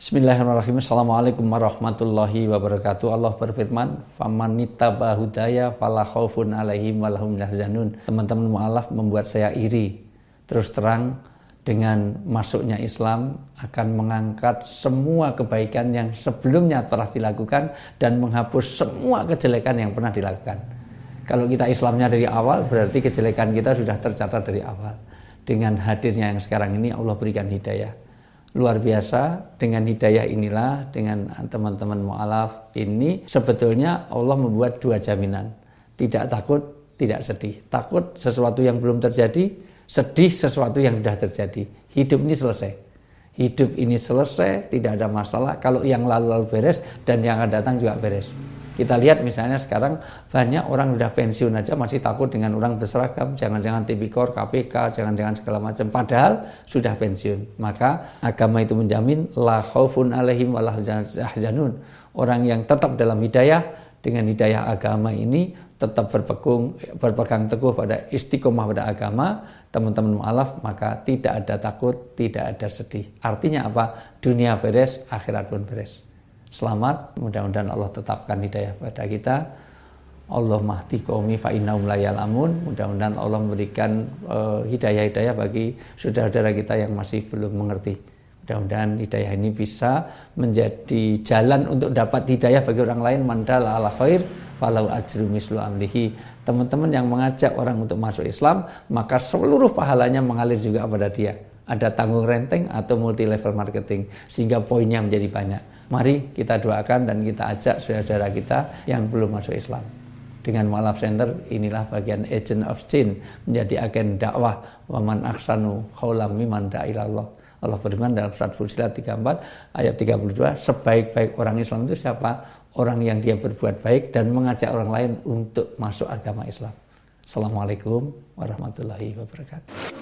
Bismillahirrahmanirrahim. Assalamualaikum warahmatullahi wabarakatuh. Allah berfirman, "Famanittaba'al hudaya fala khaufun 'alaihim wa lahum yahzanun." Teman-teman mu'alaf membuat saya iri. Terus terang, dengan masuknya Islam akan mengangkat semua kebaikan yang sebelumnya telah dilakukan dan menghapus semua kejelekan yang pernah dilakukan. Kalau kita Islamnya dari awal, berarti kejelekan kita sudah tercatat dari awal. Dengan hadirnya yang sekarang ini, Allah berikan hidayah. Luar biasa, dengan hidayah inilah, dengan teman-teman mu'alaf ini, sebetulnya Allah membuat dua jaminan. Tidak takut, tidak sedih. Takut sesuatu yang belum terjadi, sedih sesuatu yang sudah terjadi. Hidup ini selesai. Hidup ini selesai, tidak ada masalah. Kalau yang lalu-lalu beres, dan yang akan datang juga beres. Kita lihat misalnya sekarang banyak orang sudah pensiun aja masih takut dengan orang berseragam, jangan-jangan tipikor, KPK, jangan-jangan segala macam. Padahal sudah pensiun. Maka agama itu menjamin la khaufun 'alaihim wa lahum yahzanun. Orang yang tetap dalam hidayah, dengan hidayah agama ini tetap berpegang teguh pada istiqomah pada agama, teman-teman mu'alaf, maka tidak ada takut, tidak ada sedih. Artinya apa? Dunia beres, akhirat pun beres. Selamat, mudah-mudahan Allah tetapkan hidayah pada kita. Allah mahdi qaumi fa innahum la ya'lamun. Mudah-mudahan Allah memberikan hidayah-hidayah bagi saudara-saudara kita yang masih belum mengerti. Mudah-mudahan hidayah ini bisa menjadi jalan untuk dapat hidayah bagi orang lain. Mandala ala khair falau ajru mislu amlihi. Teman-teman yang mengajak orang untuk masuk Islam, maka seluruh pahalanya mengalir juga kepada dia. Ada tanggung renteng atau multi level marketing, sehingga poinnya menjadi banyak. Mari kita doakan dan kita ajak saudara-saudara kita yang belum masuk Islam. Dengan Mu'alaf Center, inilah bagian agent of change, menjadi agen dakwah. Wa man ahsanu qawlan mimman da'a ilallah. Allah berfirman dalam surat Fussilat 34 ayat 32, sebaik-baik orang Islam itu siapa? Orang yang dia berbuat baik dan mengajak orang lain untuk masuk agama Islam. Assalamualaikum warahmatullahi wabarakatuh.